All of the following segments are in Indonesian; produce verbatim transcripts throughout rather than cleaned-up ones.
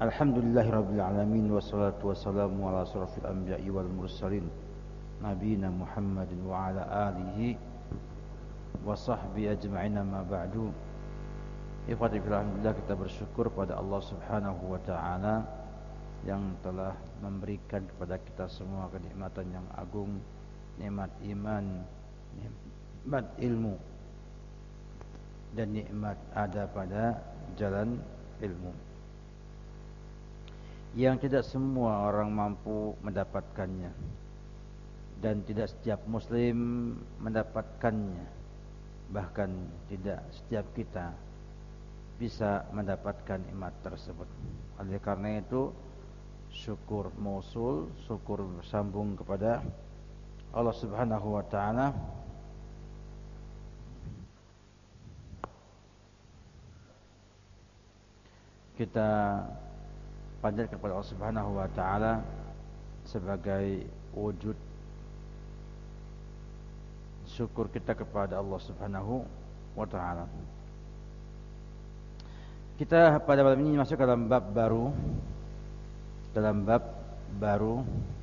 Alhamdulillahirabbil alamin wassalatu wassalamu ala asyrafil anbiya'i wal mursalin nabiyina Muhammadin wa ala alihi wa sahbihi ajma'in ma ba'du. Ikhwati fillah, alhamdulillah kita bersyukur pada Allah Subhanahu wa taala yang telah memberikan kepada kita semua kenikmatan yang agung, nikmat iman, nikmat ilmu dan nikmat ada pada jalan ilmu yang tidak semua orang mampu mendapatkannya dan tidak setiap muslim mendapatkannya, bahkan tidak setiap kita bisa mendapatkan nikmat tersebut. Oleh karena itu syukur mausul, syukur bersambung kepada Allah Subhanahu wa taala. Kita panjatkan kepada Allah Subhanahu wa taala sebagai wujud syukur kita kepada Allah Subhanahu wa taala. Kita pada malam ini masuk dalam bab baru, dalam bab baru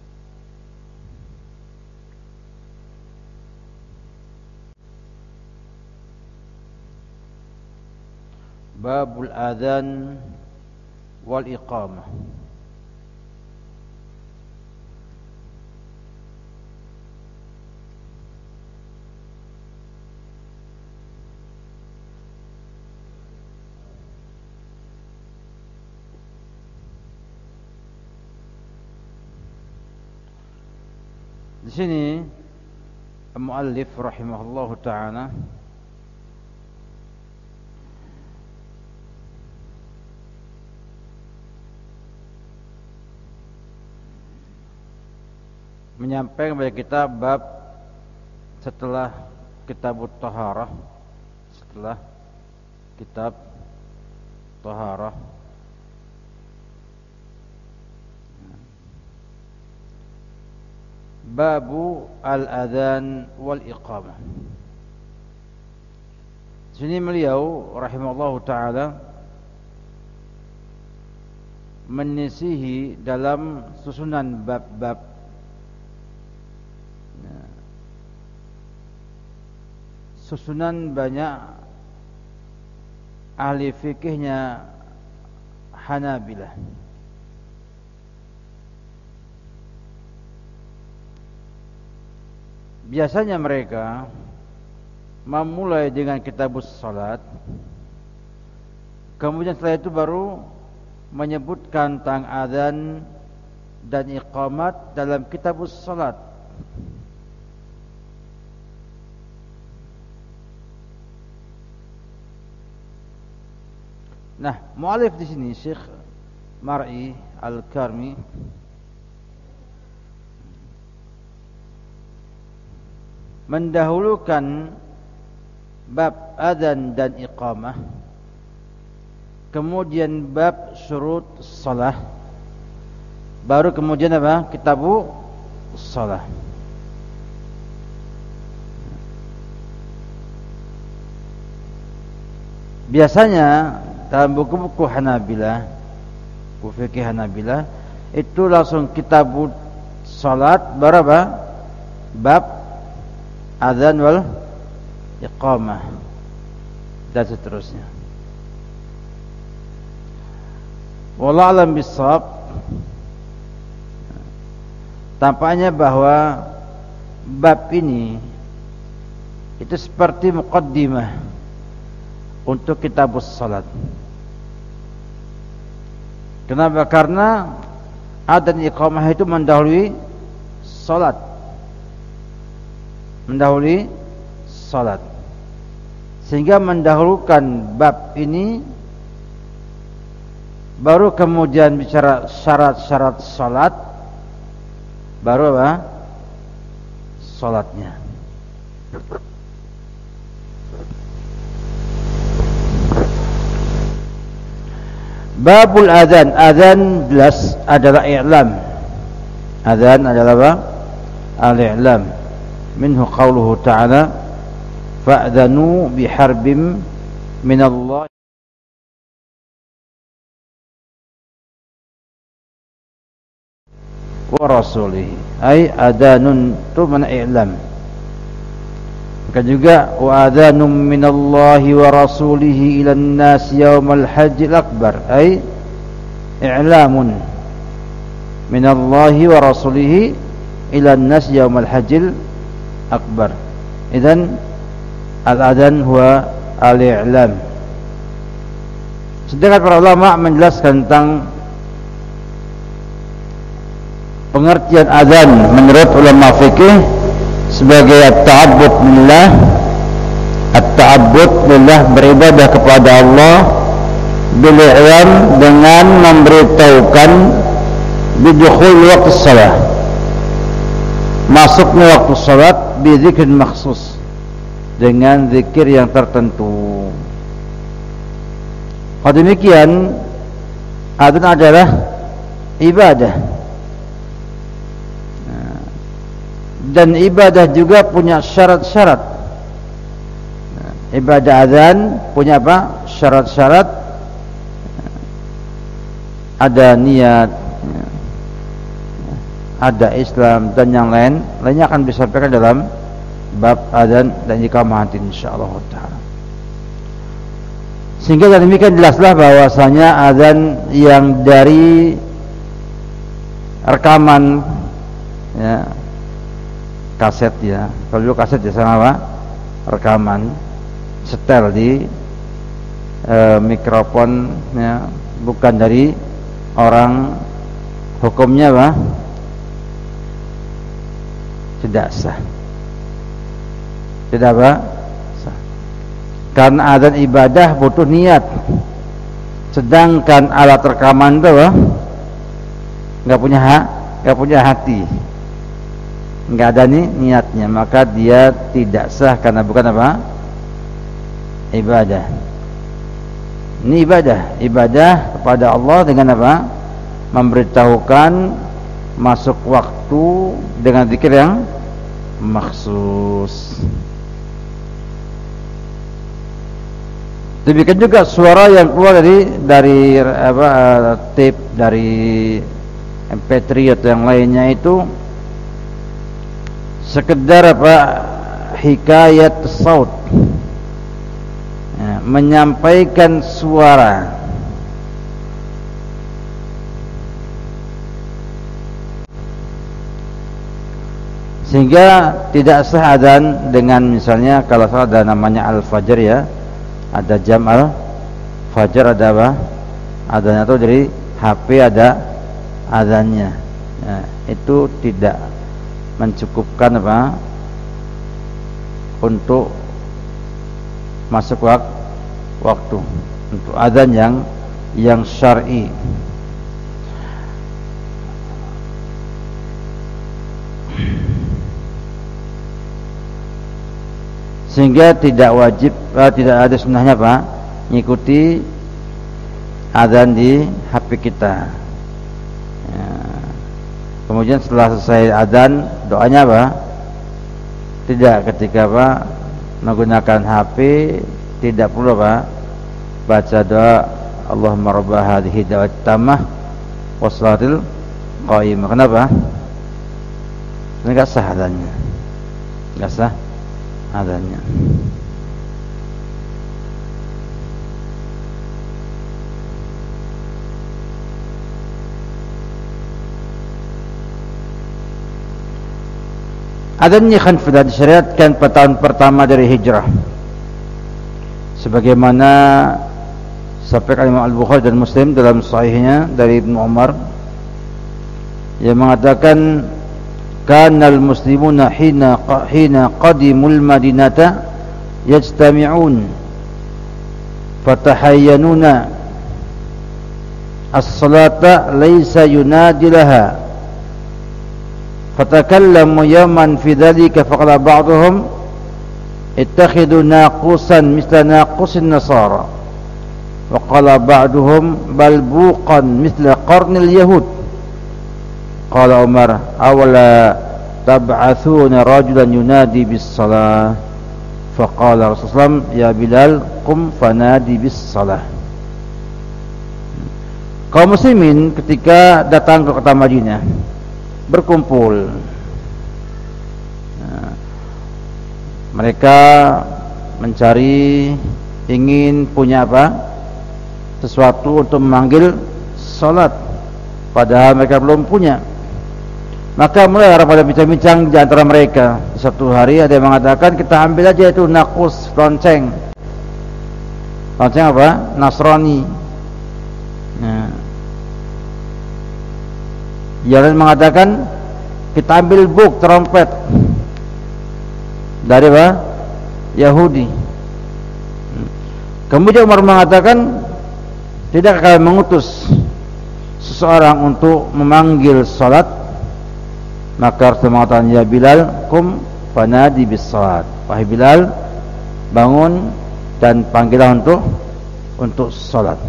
babul adzan wal iqamah. Di sini al-muallif rahimahullahu taala menyampaikan kepada kita bab setelah kitab Taharah, setelah kitab Taharah, babu al-adzan wal iqamah. Sini beliau rahimahullahu taala menisihi dalam susunan bab-bab susunan banyak ahli fikihnya Hanabilah. Biasanya mereka memulai dengan kitabus salat, kemudian setelah itu baru menyebutkan tentang adzan dan iqamat dalam kitabus salat. Nah, mu'alif di sini Syekh Mar'i Al-Karmi mendahulukan bab adzan dan iqamah, kemudian bab syurut shalah, baru kemudian apa? Kitabu shalah. Biasanya dalam buku-buku Hanabilah, buku fikih Hanabilah, itu langsung kitab salat baru apa? Bab adzan wal iqamah dan seterusnya. Wallahu a'lam bissawab. Tampaknya bahwa bab ini itu seperti muqaddimah untuk kitabus salat. Kenapa? Karena adzan iqamah itu mendahului salat. Mendahului salat. Sehingga mendahulukan bab ini, baru kemudian bicara syarat-syarat salat, baru apa? Salatnya. Babul adzan, adzan jelas adalah i'lam. Adzan adalah apa? Al-i'lam. Minhu qauluhu ta'ala fa'dhanu biharbim minallah wa rasulihi, ay adanun tu mana i'lam. Maka juga wa adanum minallahi wa rasulihi ila an-nas yaumal hajjil akbar, ay i'lamun minallahi wa rasulihi ila an-nas yaumal hajjil akbar. Idzan al-adan huwa al-i'lam. Sedangkan para ulama menjelaskan tentang pengertian azan menurut ulama fikih sebagai at-ta'abbud lillah, at-ta'abbud lillah, beribadah kepada Allah, bil i'lam, dengan memberitahukan bidukhul waktu salat, masuknya waktu salat, bi dzikrin makhsus, dengan zikir yang tertentu. Pada demikian azan adalah ibadah, dan ibadah juga punya syarat-syarat. Ibadah azan punya apa? Syarat-syarat. Ada niat, ada Islam, dan yang lain lainnya akan disampaikan dalam bab azan dan iqamah insyaallah taala. Sehingga dari demikian jelaslah bahwasanya azan yang dari rekaman, ya, kaset, ya, kalau dulu kaset ya sama apa? Rekaman, setel di e, mikrofon, ya, bukan dari orang, hukumnya apa? Tidak sah. Tidak apa? Sah. Karena azan ibadah butuh niat. Sedangkan alat rekaman itu apa? Enggak punya hak, enggak punya hati. Enggak ada nih niatnya, maka dia tidak sah karena bukan apa? Ibadah. Ini ibadah, ibadah kepada Allah dengan apa? Memberitahukan masuk waktu dengan zikir yang maksus. Demikian juga suara yang keluar dari dari apa, tape, dari M P tiga atau yang lainnya itu sekedar apa? Hikayat saut, ya, menyampaikan suara. Sehingga tidak sah adzan dengan misalnya kalau ada namanya al-fajr, ya, ada jam al-fajr, ada apa? Adzannya itu dari H P ada adzannya, ya, itu tidak mencukupkan apa? Untuk masuk wak waktu untuk adzan yang yang syar'i. Sehingga tidak wajib, eh, tidak ada sunnahnya apa? Mengikuti adzan di H P kita, ya. Kemudian setelah selesai adzan, doanya apa? Tidak, ketika apa? Menggunakan H P tidak perlu apa? Baca doa Allahumma rabb hadhihi da'wat tammah wassalatil qaimah. Kenapa? Enggak sah adzannya. Enggak sah adzannya. Adzannya khanfah disyariatkan pada tahun pertama dari hijrah, sebagaimana sampaikan Imam Al-Bukhari dan Muslim dalam sahihnya dari Ibnu Umar yang mengatakan kana al-muslimuna hina hina qadimul madinata yajtami'un fatahayyanuna as-salata laysa yunadi laha fatakallamu yawman fi dhalika faqala ba'dhum ittakhidhu naqusan misla naqusin nasara wa qala ba'duhum bal buqan misla qarnil yahud. Qala Umar awala tab'athuna rajulan yunadi bis salah faqala Rasulullah ya Bilal qum fanadi bis salah. Kaum muslimin ketika datang ke kota Madinah berkumpul. Nah, mereka mencari, ingin punya apa? Sesuatu untuk memanggil salat, padahal mereka belum punya. Maka mulai orang pada bincang-bincang di antara mereka. Satu hari ada yang mengatakan, kita ambil aja itu nakus, lonceng. Lonceng apa? Nasrani. Nah, yang lain mengatakan, kita ambil buk, trompet dari apa? Yahudi. Kemudian Umar mengatakan, tidak akan mengutus seseorang untuk memanggil salat. Maka Rasulullah mengatakan, ya Bilal, kum fanadi bis salat. Wahai Bilal, bangun dan panggillah untuk untuk salat.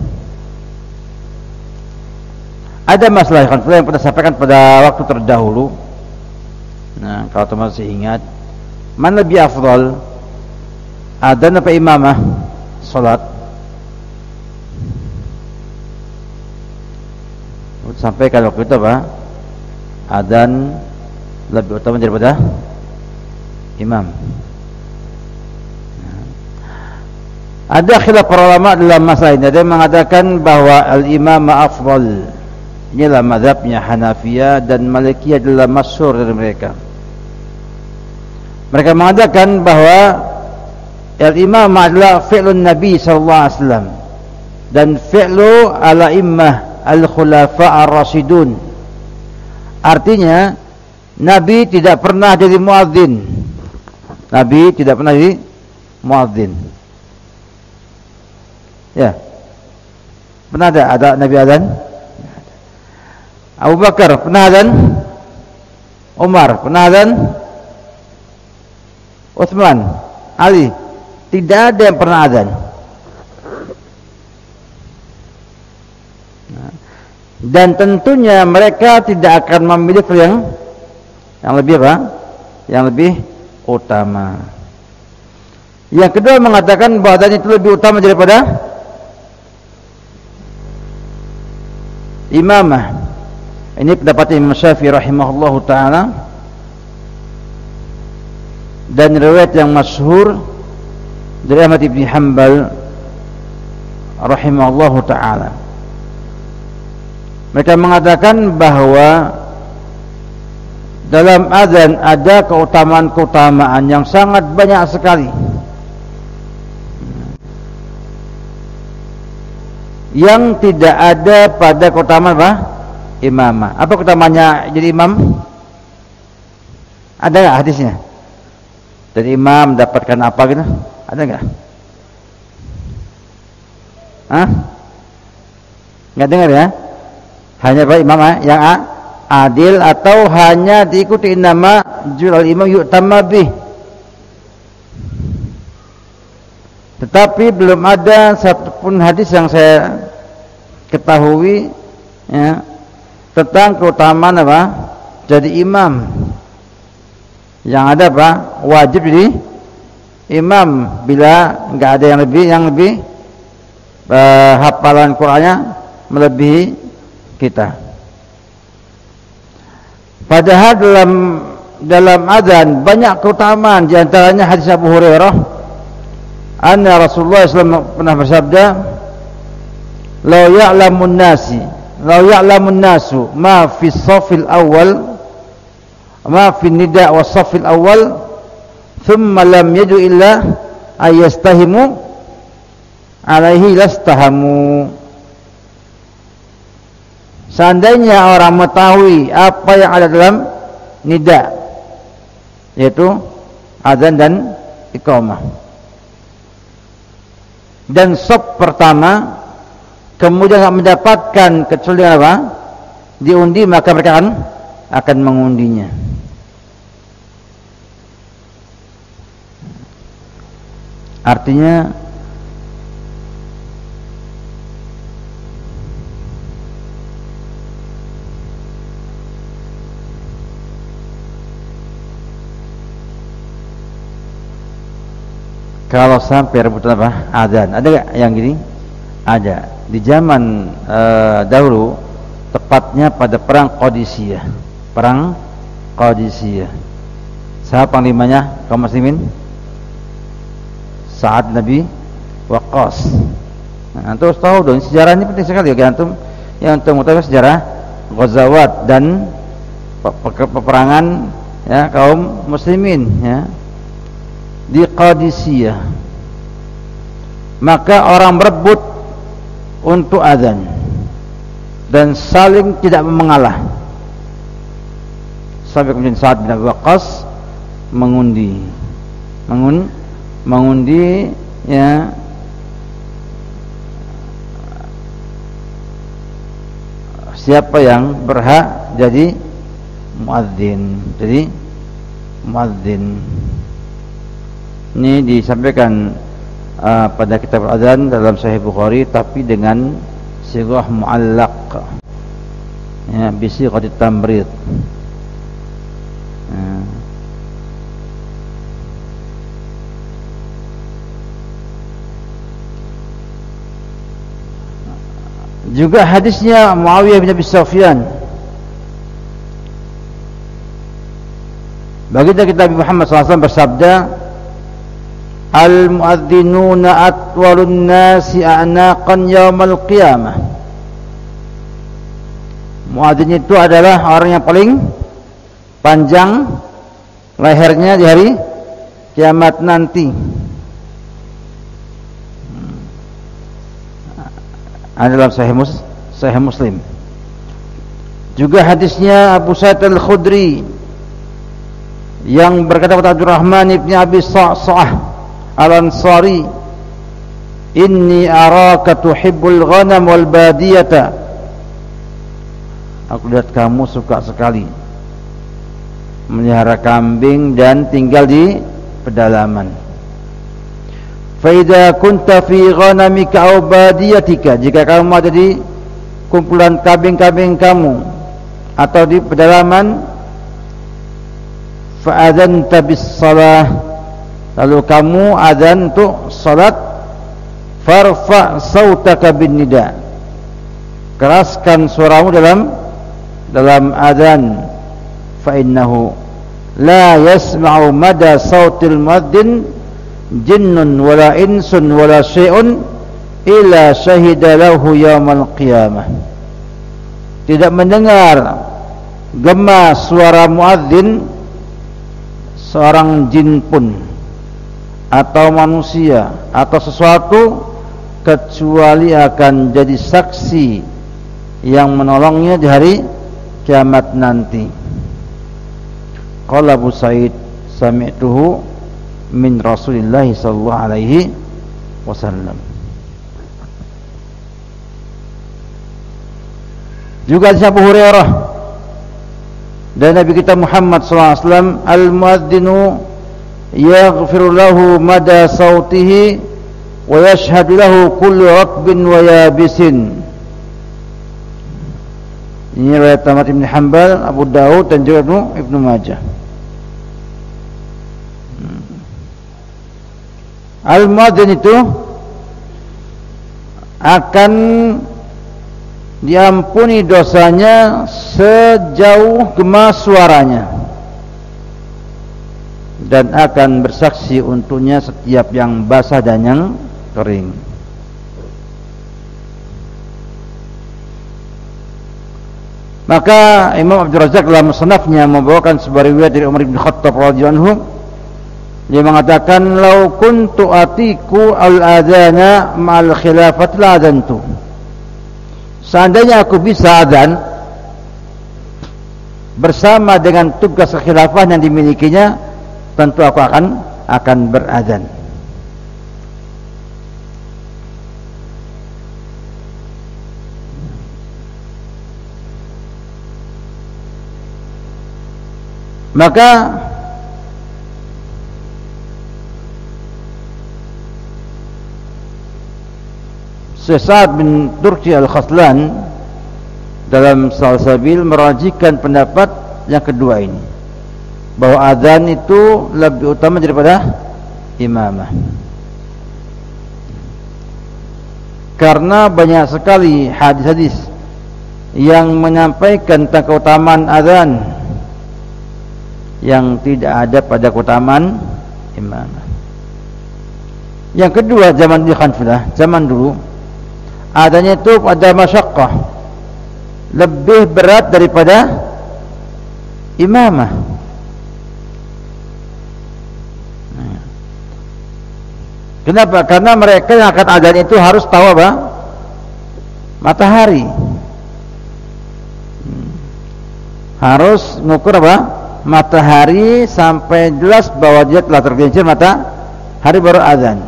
Ada masalah yang pernah sampaikan pada waktu terdahulu. Nah, kalau teman masih ingat, mana lebih afdal, adzan apa imamah salat? Sampaikan waktu itu apa? Adzan lebih utama daripada imam. Ada khilaf para ulama dalam masalah ini. Ada yang mengatakan bahwa al-imam afdal. Inilah mazhabnya Hanafiyah, dan Malikiyah adalah masyhur dari mereka. Mereka mengatakan bahwa al-imam adalah fi'lun Nabi sallallahu alaihi wasallam dan fi'lu al-a'immah al-khulafa ar-rasyidun. Artinya Nabi tidak pernah jadi muadzin. Nabi tidak pernah jadi muadzin. Ya. Pernah ada ada Nabi adzan? Abu Bakar pernah adzan? Umar pernah adzan? Utsman, Ali, tidak ada yang pernah adzan. Dan tentunya mereka tidak akan memilih yang yang lebih apa? Yang lebih utama. Yang kedua mengatakan bahwa adzan itu lebih utama daripada imamah. Ini pendapat Imam Syafi'i rahimahullahu taala, dan riwayat yang masyhur dari Ahmad bin Hanbal rahimahullahu taala. Mereka mengatakan bahwa dalam adzan ada keutamaan-keutamaan yang sangat banyak sekali, yang tidak ada pada keutamaan apa? Imamah. Apa keutamaannya jadi imam? Ada nggak hadisnya? Jadi imam dapatkan apa gitu? Ada nggak? Hah? Nggak dengar ya? Hanya Pak imam yang adil, atau hanya diikuti nama jual imam yu'tamma bih. Tetapi belum ada satupun hadis yang saya ketahui ya, tentang keutamaan apa? Jadi imam. Yang ada apa? Wajib jadi imam bila enggak ada yang lebih yang lebih uh, hafalan Qur'annya melebihi kita. Padahal dalam dalam adzan banyak keutamaan, di antaranya hadis Abu Hurairah, anna Rasulullah sallallahu alaihi wasallam pernah bersabda, "La ya'lamun nasi, la ya'lamun nasu ma fi shafil awal, ma fi nida' wa shafil awal, thumma lam yadu illa ayastahimu alaihi lastahamu." Seandainya orang mengetahui apa yang ada dalam nida, yaitu azan dan iqamah, dan shaf pertama, kemudian tidak mendapatkan kecuali apa? Diundi, maka mereka akan, akan mengundinya. Artinya kalau sampai rebutan apa? Adzan. Ada enggak yang gini? Ada. Di zaman uh, dahulu, tepatnya pada perang Qadisiyah. perang Qadisiyah. Siapa panglimanya kaum muslimin? Sa'ad Nabi Waqqas. Nah, antum tahu dong, sejarah ini penting sekali bagi antum yang antum mengetahui sejarah ghazawat dan peperangan ya kaum muslimin ya di Qadisiyah. Maka orang berebut untuk azan dan saling tidak mengalah sampai kemudian Sa'ad bin Abi Waqqas mengundi mengun, mengundi ya siapa yang berhak jadi muadzin. Jadi muadzin ini disampaikan uh, pada kitab azan dalam Sahih Bukhari, tapi dengan sighah muallaq ya, bi sighatit tamrid. uh. Juga hadisnya Muawiyah bin Abi Sufyan, baginda kita Nabi Muhammad sallallahu alaihi wasallam bersabda, al-muadzinuna atwalun nasi a'naqan yaumal qiyamah. Muadzin itu adalah orang yang paling panjang lehernya di hari kiamat nanti. Ada dalam Sahih Muslim, Sahih Muslim. Juga hadisnya Abu Sa'id Al-Khudri yang berkata kepada Abdurrahman ibn Abi Sa'sa'ah Al-Ansari, inni araka tuhibbul ghanam wal badiyata. Aku lihat kamu suka sekali melihara kambing dan tinggal di pedalaman. Fa idza kunta fi ghanamika aw badiyatika, jika kamu ada di kumpulan kambing-kambing kamu atau di pedalaman, fa adzanta bis shalah, lalu kamu adzan untuk salat, farfa sautaka bin nida, keraskan suaramu dalam dalam adzan, fa innahu la yasma'u mada sautil muadzin jinnun wala insun wala syai'un illa syahida lahu yaumal qiyamah. Tidak mendengar gema suara muadzin seorang jin pun atau manusia atau sesuatu kecuali akan jadi saksi yang menolongnya di hari kiamat nanti. Qala Abu Sa'id sami'tuhu min Rasulillah sallallahu alaihi wasallam. Juga Abu Hurairah dan Nabi kita Muhammad sallallahu alaihi wasallam, al-muadzinu yaghfiru lahu mada sautihi wa yashhadu lahu kullu ratbin wa yabisin. Ini riwayat Ahmad bin Hanbal, Abu Daud dan juga Ibnu Majah. Al-muadzin itu akan diampuni dosanya sejauh gema suaranya dan akan bersaksi untuknya setiap yang basah dan yang kering. Maka Imam Abdul Razak dalam musnafnya membawakan sebuah riwayat dari Umar bin Khattab radhiyallahu anhu, dia mengatakan, lau kuntu atiku al-adhana ma'al khilafat la'adantu. Seandainya aku bisa adzan bersama dengan tugas kekhilafah yang dimilikinya, tentu aku akan akan beradzan. Maka Sa'ad bin Turki Al-Khaslan dalam Salsabil merajikan pendapat yang kedua ini, bahwa adzan itu lebih utama daripada imamah, karena banyak sekali hadis-hadis yang menyampaikan tentang keutamaan adzan yang tidak ada pada keutamaan imamah. Yang kedua, zaman di Khanfilah, zaman dulu adanya itu pada masyaqqah, lebih berat daripada imamah. Kenapa? Karena mereka yang akan adzan itu harus tahu apa? Matahari. Hmm. Harus mengukur apa? Matahari sampai jelas bahwa dia telah tergelincir matahari baru adzan.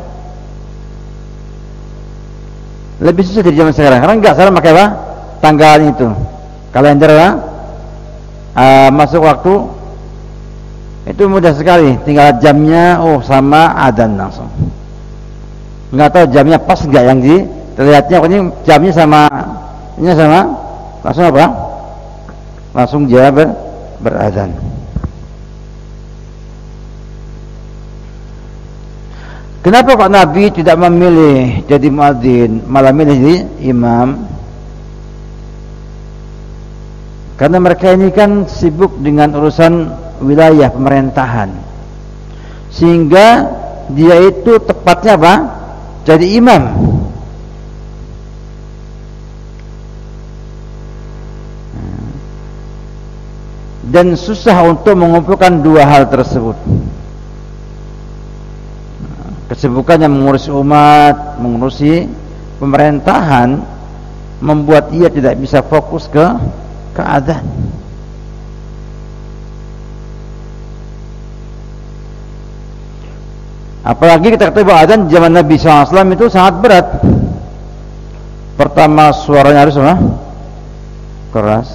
Lebih susah di zaman sekarang. Karena enggak, sekarang pakai apa? Tanggalan itu. Kalender apa? Uh, masuk waktu itu mudah sekali. Tinggal jamnya, oh sama adzan langsung. Enggak tahu jamnya pas enggak yang di terlihatnya, ini jamnya sama ini sama langsung apa? Langsung dia ber, berazan. Kenapa kok Nabi tidak memilih jadi muadzin, malah milih jadi imam? Karena mereka ini kan sibuk dengan urusan wilayah pemerintahan, sehingga dia itu tepatnya apa? Jadi imam. Dan susah untuk mengumpulkan dua hal tersebut. Kesibukannya mengurusi umat, mengurusi pemerintahan, membuat ia tidak bisa fokus ke ke adzan. Apalagi kita ketahui bahwa adzan zaman Nabi shallallahu alaihi wasallam itu sangat berat. Pertama, suaranya harus apa? Keras.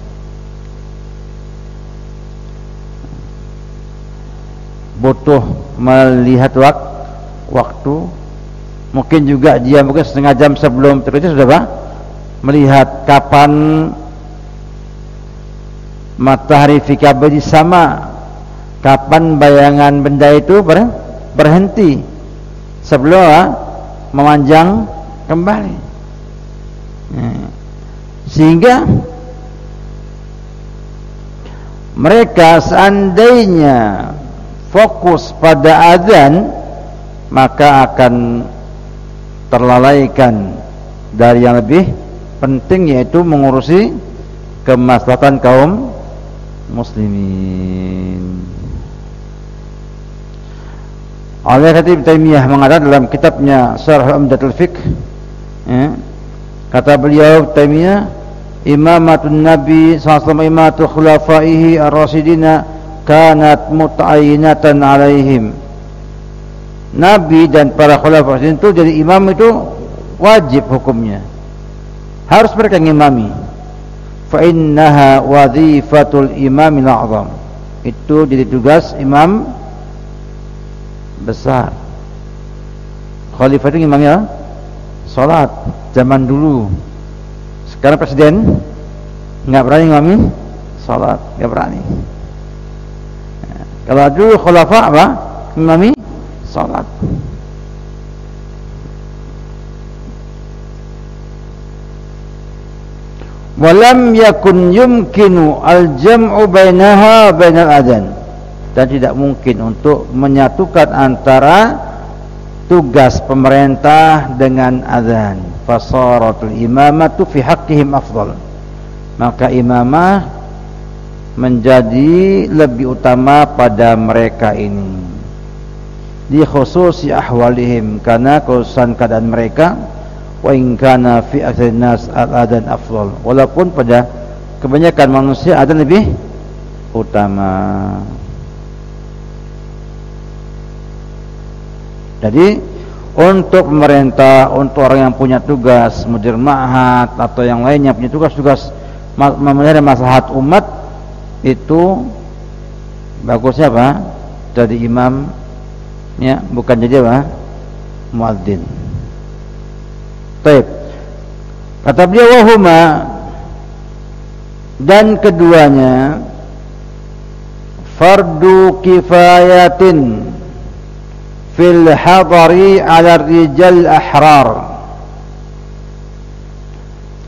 Butuh melihat wak- waktu. Mungkin juga dia mungkin setengah jam sebelum terjadi sudah apa? Melihat kapan matahari fi kabadi sama, kapan bayangan benda itu ber berhenti sebelum ah, memanjang kembali. Nah, sehingga mereka seandainya fokus pada azan, maka akan terlalaikan dari yang lebih penting, yaitu mengurusi kemaslahatan kaum muslimin. Oleh Khatib Taimiyah mengatakan dalam kitabnya Syarh Umdatul Fiqh, ya, kata beliau Taimiyah, imamatun Nabi sallallahu alaihi wasallam imamatu khulafaihi ar-rasyidina kanat muta'ayyinatan alaihim. Nabi dan para khulafa itu jadi imam itu wajib hukumnya, harus mereka ngimami. Fa innaha wazifatul imamil a'zam, itu jadi tugas imam besar. Khalifah itu imamnya salat zaman dulu. Sekarang presiden enggak berani ngimami salat, enggak berani. Nah, kalau dulu khalifah apa? Imami salat. Walam yakun yumkinu al-jam'u bainaha bainal adzan, dan tidak mungkin untuk menyatukan antara tugas pemerintah dengan azan. Fasaratul imamatu fi haqqihim afdal, maka imamah menjadi lebih utama pada mereka ini, di khususi ahwalihim, karena khususan keadaan mereka. Wa in kana fi aktsari nas al-adzan afdal, walaupun pada kebanyakan manusia adzan lebih utama. Jadi untuk pemerintah, untuk orang yang punya tugas mudir ma'had atau yang lainnya punya tugas-tugas memelihara maslahat umat, itu bagusnya apa? Jadi imam, ya, bukan jadi apa? Muadzin. Baik. Kata beliau, wahuma, dan keduanya fardu kifayatin fil hadari ala rijal ahrar.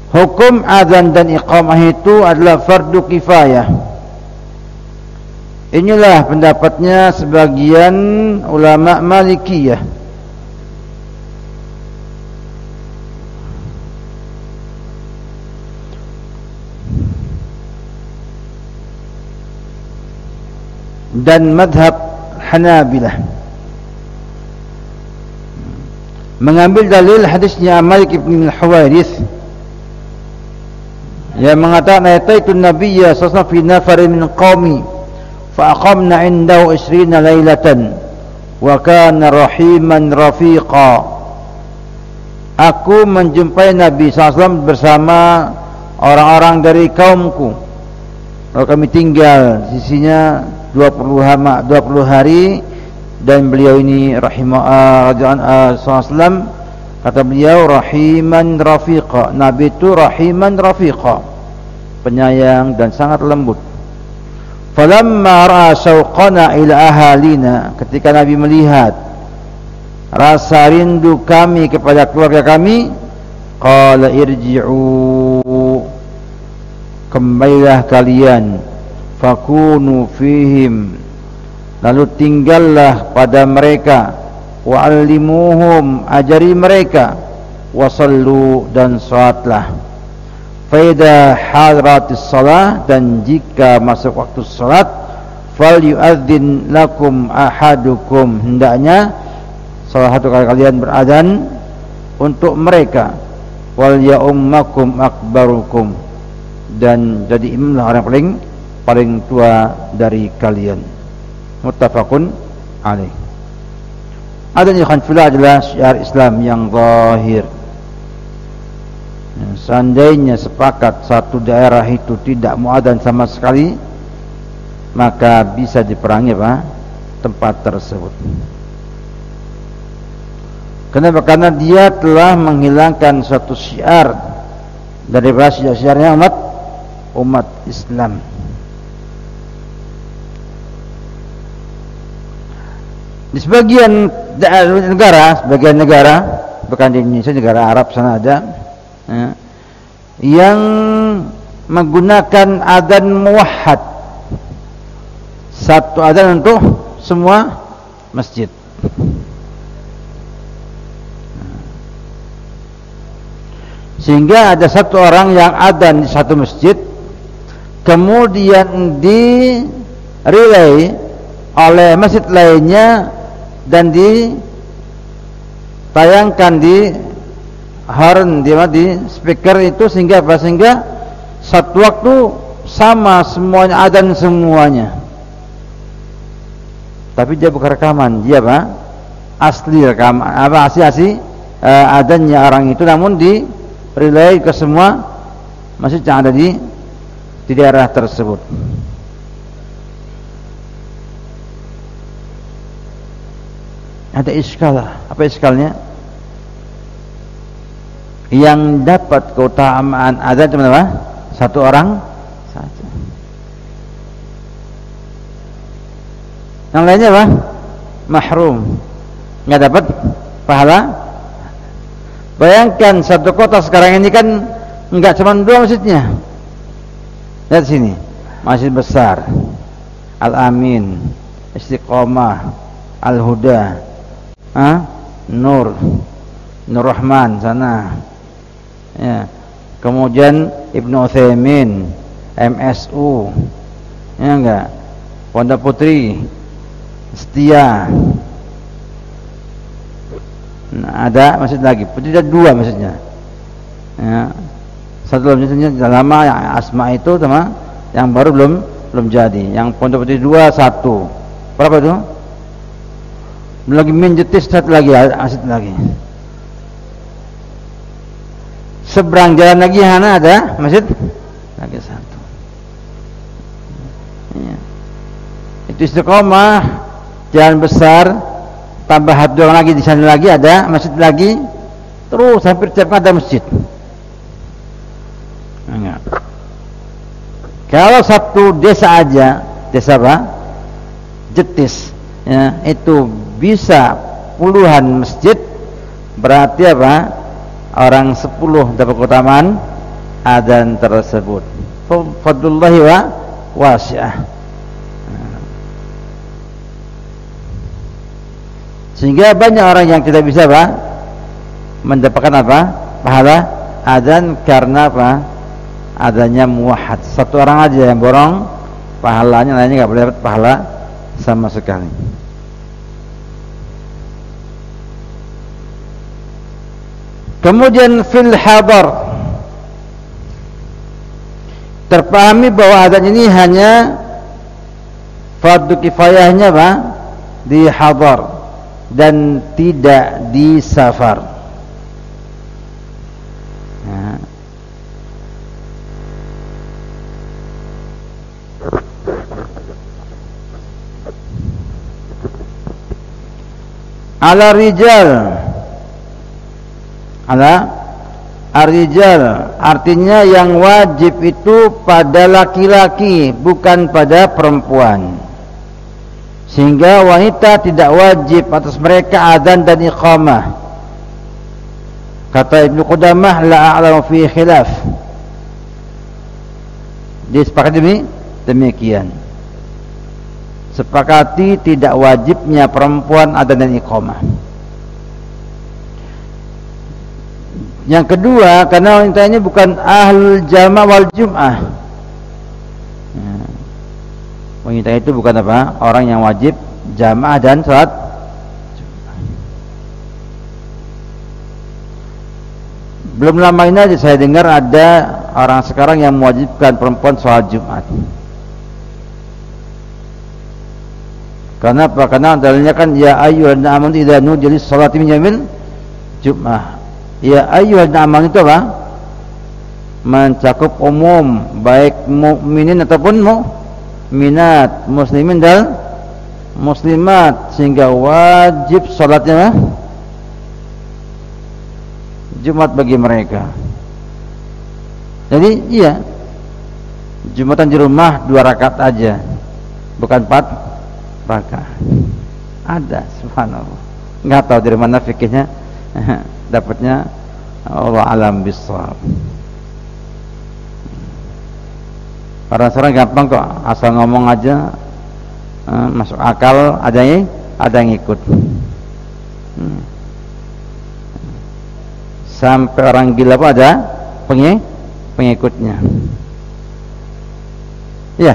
Hukum azan dan iqamah itu adalah fardu kifayah, Inilah pendapatnya sebagian ulama Malikiyah. Dan madhab Hanabilah. Mengambil dalil hadisnya Malik ibn al-Huwairits yang mengatakan ayatun Nabiyya sallallahu alaihi wasallam fi nafarin min qaumi fa aqamna indahu ishrina lailatan wa kana rahiman rafiqa. Aku menjumpai Nabi sallallahu alaihi wasallam bersama orang-orang dari kaumku, lalu kami tinggal di sisinya dua puluh hari, dan beliau ini rahimah radhiyallahu sallallahu alaihi wasallam, kata beliau rahiman rafiqa. Nabi itu rahiman rafiqa, penyayang dan sangat lembut. Falamma ra'a syauqana ila ahalina, ketika Nabi melihat rasa rindu kami kepada keluarga kami, qala irji'u, kembalilah kalian, fakunu fihim, lalu tinggallah pada mereka, wa'allimuhum, ajari mereka, wasallu, dan salatlah. Faida hadratis salah, dan jika masuk waktu salat, fal yu'adzin lakum ahadukum, hendaknya salah satu kalian berazan untuk mereka, wal ya'ummakum akbarukum, dan jadi imamlah orang paling paling tua dari kalian. Muttafaqun alaih. Adanya khanfilah adalah syiar Islam yang zahir. Seandainya sepakat satu daerah itu tidak muadzan sama sekali, maka bisa diperangi apa? Tempat tersebut. Kenapa? Karena dia telah menghilangkan suatu syiar dari syiar-syiarnya umat umat Islam. Di sebagian negara, sebagian negara, bukan di Indonesia, negara Arab sana ada, ya, yang menggunakan adzan muwahhad, satu adzan untuk semua masjid. Sehingga ada satu orang yang adzan di satu masjid, kemudian di relay oleh masjid lainnya dan ditayangkan di horn, di, di speaker itu, sehingga apa? Sehingga satu waktu sama semuanya, adzan semuanya. Tapi dia bukan rekaman, dia apa? Asli rekaman, apa asli asli uh, adzannya orang itu, namun di relay ke semua masjid yang ada di di daerah tersebut. Ada iskal. Apa iskalnya? Yang dapat keutamaan adzan cuma apa? Satu orang saja. Yang lainnya apa? Mahrum, nggak dapat pahala. Bayangkan satu kota sekarang ini kan nggak cuma dua masjidnya. Lihat sini, masjid besar, Al-Amin, Istiqomah, Al-Huda, Ah, Nur, Nur Rahman sana, ya. Kemudian Ibnu Utsaimin, M S U, ya enggak, Pondok Putri, Setia. Nah, ada masjid lagi, Putri ada dua masjidnya, ya. Satu masjidnya sudah lama, yang Asma itu sama, yang baru belum belum jadi. Yang Pondok Putri dua, satu, berapa itu? Lagi menjetis satu lagi, asit lagi. Seberang jalan lagi hana ada masjid lagi satu. Ya. Itu Istiqomah, jalan besar, tambah satu lagi di sana lagi ada masjid lagi, terus hampir tiap ada masjid. Enggak. Kalau satu desa aja, desa apa? Jetis, ya, itu bisa puluhan masjid, berarti apa? Orang sepuluh dapat keutamaan adzan tersebut. Fadlullahi wa wasi'ah. Sehingga banyak orang yang tidak bisa apa? Mendapatkan apa? Pahala adzan karena apa? Adanya muwahhad. Satu orang aja yang borong pahalanya, lainnya nggak boleh dapat pahala sama sekali. Kemudian fil hadar, terpahami bahwa adzan ini hanya fardu kifayahnya apa? Di hadar dan tidak di safar. Nah. Ala rijal, ala ar-rijal artinya yang wajib itu pada laki-laki, bukan pada perempuan. Sehingga wanita tidak wajib atas mereka adzan dan iqamah. Kata Ibnu Qudamah, la a'lamu fi khilaf. Disepakati demi demikian. Sepakati tidak wajibnya perempuan adzan dan iqamah. Yang kedua, karena wanita ini bukan ahlul jama' wal jum'ah. Wanita itu bukan apa? Orang yang wajib jamaah dan salat Jumat. Belum lama ini aja saya dengar ada orang sekarang yang mewajibkan perempuan salat Jumat. Karena apa? Karena dalilnya kan ya ayyuhalladzina amanu idza nudiya lis-shalati min yaumil jum'ah. Ya ayyuhalladzina amanu itu apa? Mencakup umum, baik mukminin ataupun mukminat, muslimin dan muslimat, sehingga wajib salatnya Jumat bagi mereka. Jadi iya, Jumatan di rumah dua rakaat aja, bukan empat rakaat. Ada, subhanallah. Enggak tahu dari mana fikihnya dapatnya, Allah alam bissawab. Orang-orang gampang kok, asal ngomong aja eh, masuk akal, ada yang ada yang ikut. Hmm. Sampai orang gila pun ada pengi, pengikutnya. Ya.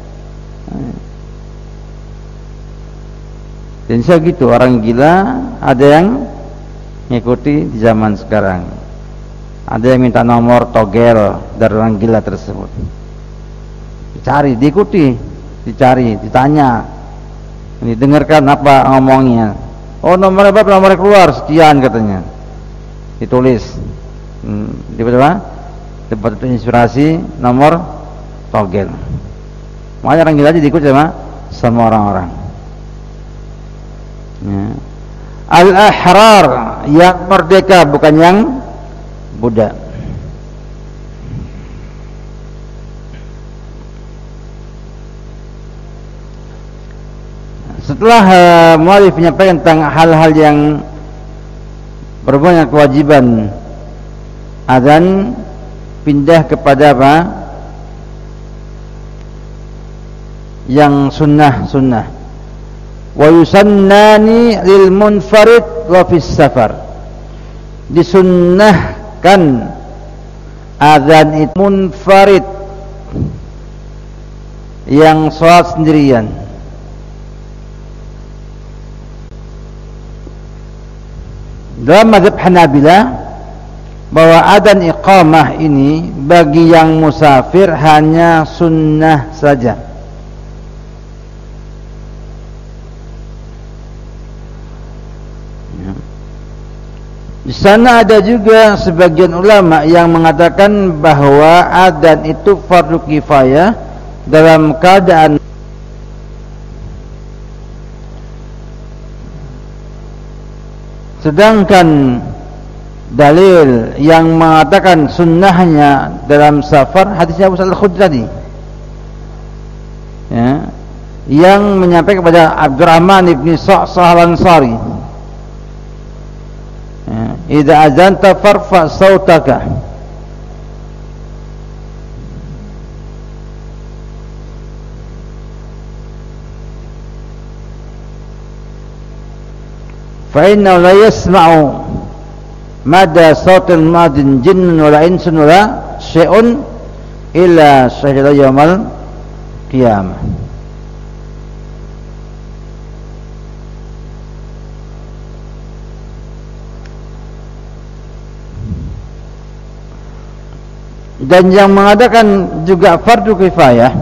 Dan saya gitu, orang gila ada yang mengikuti di zaman sekarang. Ada yang minta nomor togel dari orang gila tersebut. Dicari, diikuti, dicari, ditanya, didengarkan apa ngomongnya. Oh, nomornya berapa? Nomornya keluar sekian katanya. Ditulis. Hmm, tiba-tiba dapat inspirasi nomor togel. Makanya orang gila aja diikuti sama semua orang-orang. Ya. Al-ahrar, yang merdeka, bukan yang budak. Setelah uh, muallif menyampaikan tentang hal-hal yang berhubungan dengan kewajiban azan, pindah kepada apa? Yang sunnah-sunnah. Wa yusannani lil munfarid wa fis safar. Disunnahkan azan itu munfarid, yang salat sendirian. Dalam mazhab Hanabilah, bahwa adzan iqamah ini bagi yang musafir hanya sunnah saja. Di sana ada juga sebagian ulama yang mengatakan bahwa adzan itu fardu kifayah dalam keadaan sedangkan dalil yang mengatakan sunnahnya dalam safar hadisnya Abu Sa'id Al-Khudri tadi, ya, yang menyampaikan kepada Abdurrahman ibn Sa'sah Al-Ansari, ya, idza azanta farfa sautaka. fa inna la yasma'u mada sautil madin jinnun wala insun wala syai'un illa syahida yaumal qiyamah. Dan yang mengadakan juga fardu kifayah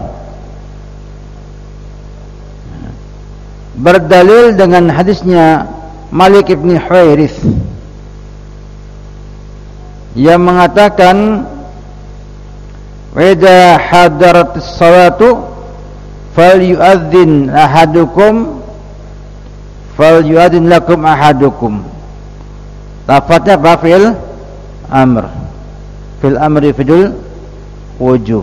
berdalil dengan hadisnya Malik ibn Huwairith yang mengatakan wa idza hadaratis salatu falyu'adzin ahadukum falyu'adzin lakum ahadukum. Lafadznya apa? Fil amr, fil amri fidul wujub.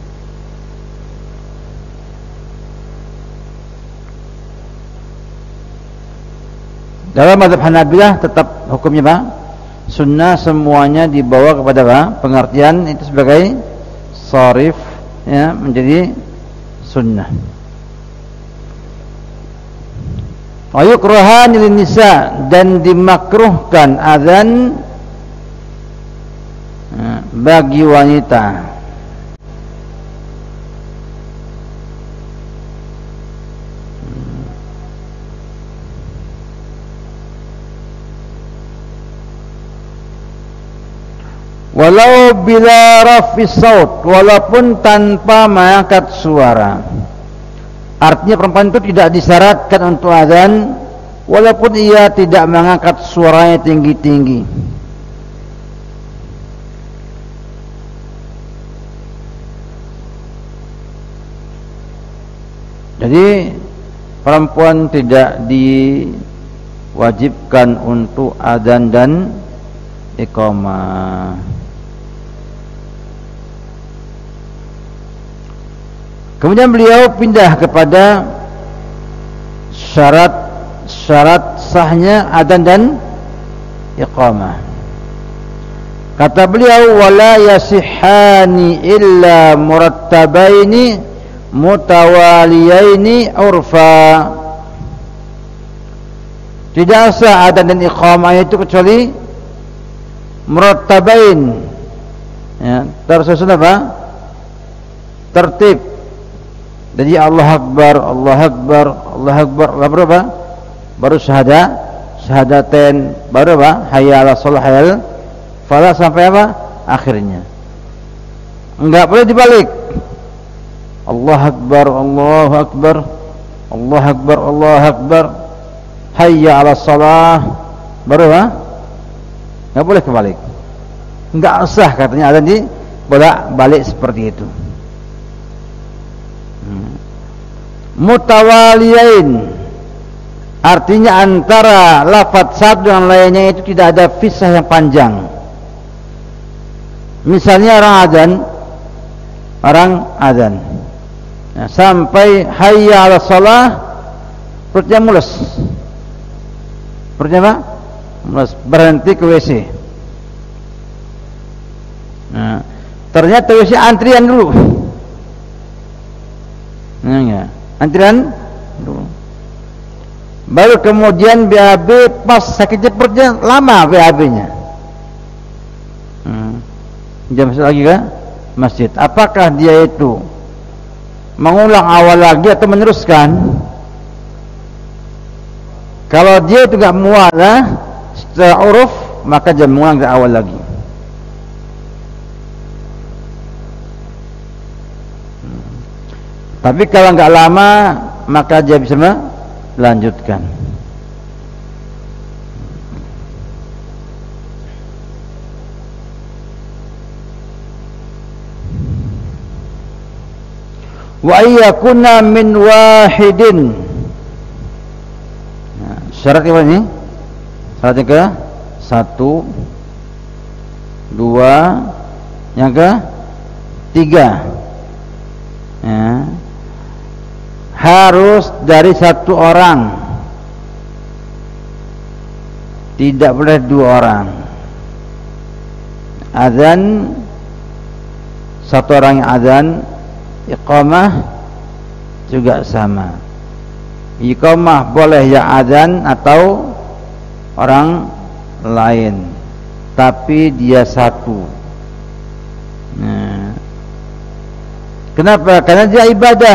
Dalam mazhab Hanabilah tetap hukumnya apa? Sunnah, semuanya dibawa kepada apa? Pengertian itu sebagai sharif, ya, menjadi sunnah. Wa yukrahan lin nisa, dan dimakruhkan azan bagi wanita. Walau bila rafis saut, walaupun tanpa mengangkat suara. Artinya perempuan itu tidak disyaratkan untuk azan walaupun ia tidak mengangkat suaranya tinggi-tinggi. Jadi perempuan tidak diwajibkan untuk azan dan iqamah. Kemudian beliau pindah kepada syarat-syarat sahnya adzan dan iqamah. Kata beliau, wala yasihani illa murattabaini mutawaliyaini urfa. Tidak sah adzan dan iqamah itu kecuali murattabain, ya, tersusun apa? Tertib. Jadi Allah Akbar, Allah Akbar, Allah Akbar, Allah berapa? Baru syahadat, syahadaten, baru apa? Hayya 'alas shalah, hayya falah, sampai apa? Akhirnya. Enggak boleh dibalik. Allah Akbar, Allah Akbar, Allah Akbar, Allah Akbar, hayya 'alas shalah, baru apa? Enggak boleh kebalik. Enggak sah katanya azan di bolak-balik seperti itu. Mutawaliyain, artinya antara lafaz satu dan lainnya itu tidak ada pisah yang panjang. Misalnya orang azan, orang azan, nah, sampai hayya 'alas shalah perutnya mulus. Perutnya apa? Mulus, berhenti ke W C. Nah, ternyata W C antrian dulu. Nah, ya. Antrian dulu. Baru kemudian B A B pas sakitnya perutnya lama B A B-nya. Hmm. Jam lagi ke masjid. Apakah dia itu mengulang awal lagi atau meneruskan? Kalau dia itu enggak mualah secara uruf, maka dia mengulang dari awal lagi. Tapi kalau enggak lama, maka dia bisa melanjutkan. Wa iyakuna min wahidin. Nah, syaratnya apa ini? Syaratnya ke satu, dua, yang ke tiga. Ya. Harus dari satu orang, tidak boleh dua orang. Azan satu orang yang azan, iqamah juga sama. Iqamah boleh yang azan atau orang lain, tapi dia satu. Nah, kenapa? Karena dia ibadah.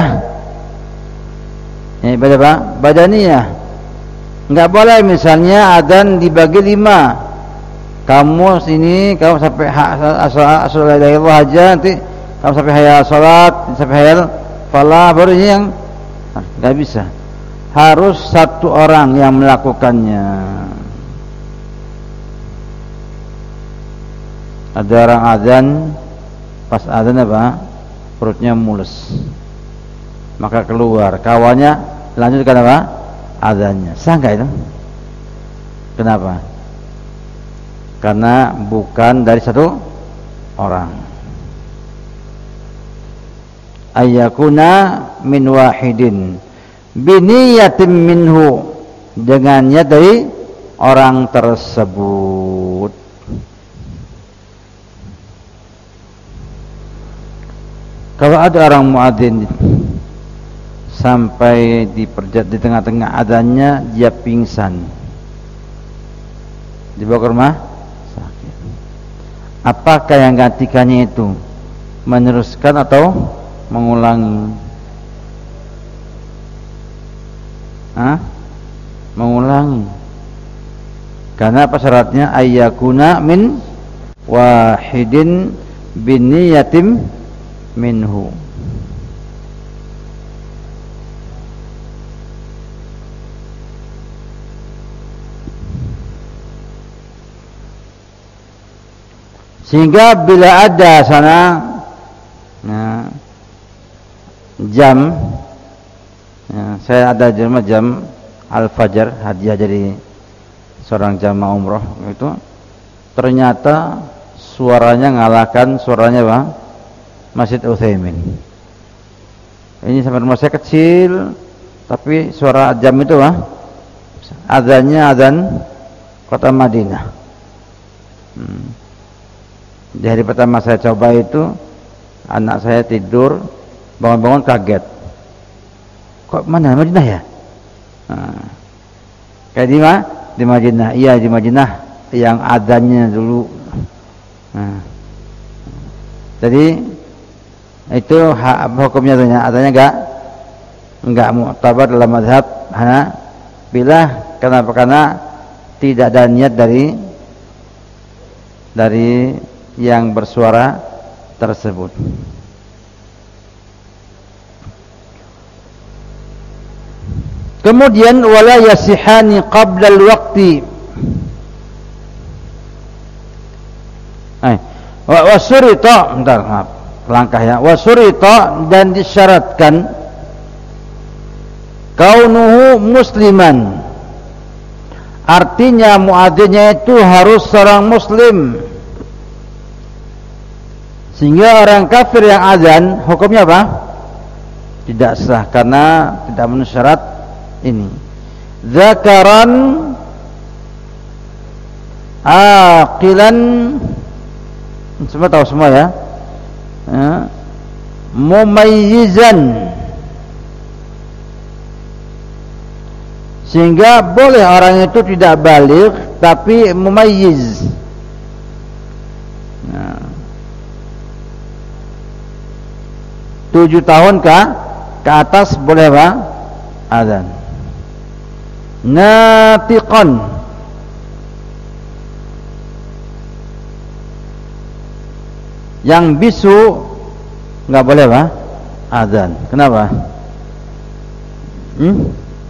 Ya, ibadah apa? Badaniyah. Enggak boleh misalnya adzan dibagi lima. Kamu sini, kamu sampai asal la ilaha illallah aja, nanti kamu sampai hayal salat, sampai hayal falah, baru ini yang enggak bisa. Harus satu orang yang melakukannya. Ada orang adzan, pas adzan apa? Perutnya mules. Maka keluar, kawannya lanjutkan apa? Adzannya. Sah enggak itu? Kenapa? Karena bukan dari satu orang. Ayyakuna min wahidin biniyatin minhu, dengannya dari orang tersebut. Kalau ada orang muadzin sampai di perjat di tengah-tengah adzannya dia pingsan, dibawa ke rumah sakit, apakah yang gantikannya itu meneruskan atau mengulangi? Hah? Mengulangi. Karena apa syaratnya? Ayyakuna min wahidin biniyatim minhu. Sehingga bila ada sana nah, jam, ya, saya ada jam jam Al-Fajr hadiah jadi seorang jamaah umroh itu, ternyata suaranya ngalahkan suaranya Bang Masjid Utsaimin. Ini sampai rumah saya kecil, tapi suara jam itu Bang, azannya azan kota Madinah. Hmm. Di hari pertama saya coba itu, anak saya tidur, bangun-bangun kaget. Kok mana Madinah ya? Nah, kayak di mana? Di Madinah. Iya di Madinah, yang adanya dulu. Nah, jadi itu hak hukumnya adanya, adanya enggak enggak mu'tabar dalam mazhab Hanabilah. Kenapa? Karena tidak ada niat dari dari yang bersuara tersebut. Kemudian wala yasihani qabla al-waqti. Eh, wa wasurita, bentar, maaf, langkah ya. Wasurita, dan disyaratkan kaunuhu musliman. Artinya muadzinnya itu harus seorang muslim. Sehingga orang kafir yang azan hukumnya apa? Tidak sah karena tidak memenuhi syarat ini. Zakaran aqilan, semua tahu semua ya, ya. Mumayyizan, sehingga boleh orang itu tidak baligh tapi mumayyiz. Nah, tujuh tahun ke ke atas boleh apa? Azan. Natiqan, yang bisu nggak boleh apa? Azan. Kenapa? Hmm?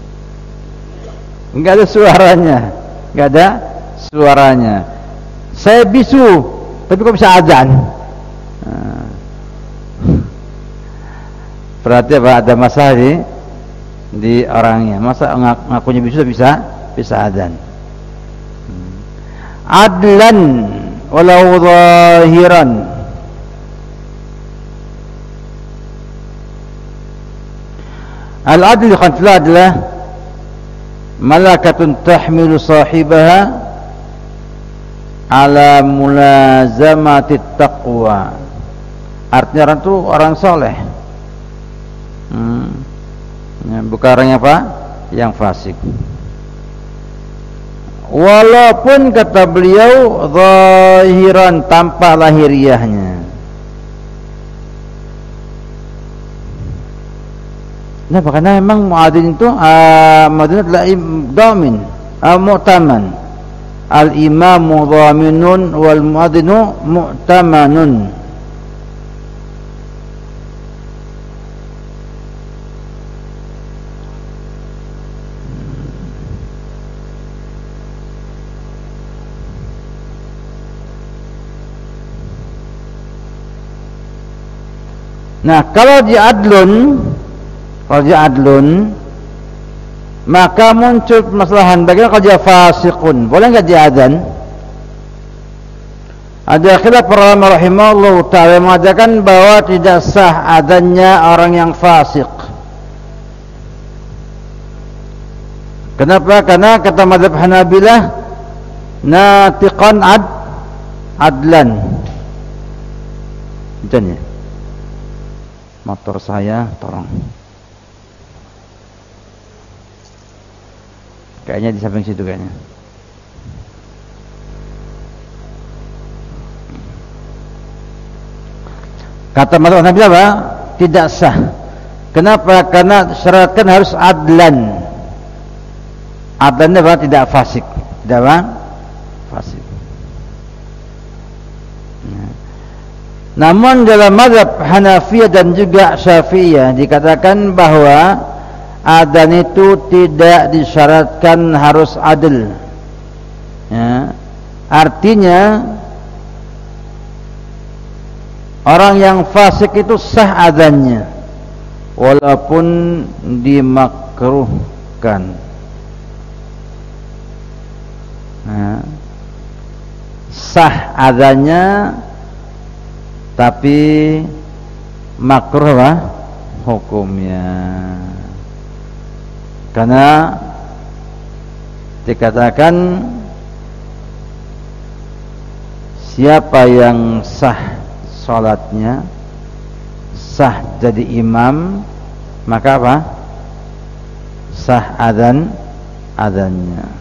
Nggak ada suaranya, nggak ada suaranya. Saya bisu, tapi kok bisa azan? Nah, berarti apa? Ada masalah di, di orangnya. Masa ngak, ngakunya bisu bisa bisa azan? Adlan walau zahiran. Al-adl khanfila adalah malakatun tahmilu sahibaha ala mulazamati taqwa. Artinya orang itu orang soleh, hmm. ya, bukan orang yang apa? Yang fasik. walaupun kata beliau zahiran, tanpa lahiriahnya. Nah, karena memang muadzin itu uh, muadzin adalah dhamin, uh, mu'taman. Al-imamu dhaminun wal muadzinu mu'tamanun. Nah, kalau dia adlun, kalau dia adlun, maka muncul permasalahan. Bagaimana kalau dia fasiqun? Boleh enggak dia adzan? Ada khilaf para ulama rahimahullah ta'ala mengatakan bahwa tidak sah adzannya orang yang fasik. Kenapa? Karena kata mazhab Hanabilah, natiqan ad adlan. Jangan. Motor saya tolong. Kayaknya di samping situ kayaknya. Kata mazhab Hanafi apa? Tidak sah. Kenapa? Karena syaratkan harus adlan. Adlan apa? Tidak fasik. Tidak apa? Fasik. Namun dalam mazhab Hanafiyah dan juga Syafi'iyah dikatakan bahwa adzan itu tidak disyaratkan harus adil. Ya. Artinya orang yang fasik itu sah adzannya walaupun dimakruhkan. Ya. Sah adzannya tapi makruh apa hukumnya, karena dikatakan siapa yang sah salatnya, sah jadi imam, maka apa? Sah adzan adzannya.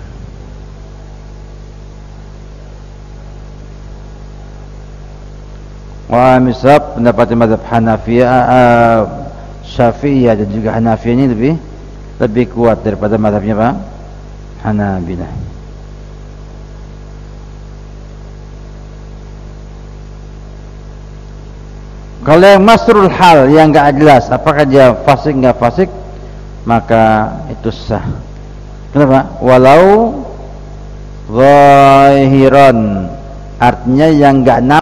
Wa misab pendapat mazhab Hanafiyah, uh, Syafi'iyah dan juga Hanafiyah ini lebih lebih kuat daripada mazhabnya apa? Hanabilah. Kalau yang masrul hal yang enggak jelas apakah dia fasik enggak fasik, maka itu sah. Kenapa? Walau zahiran, artinya yang enggak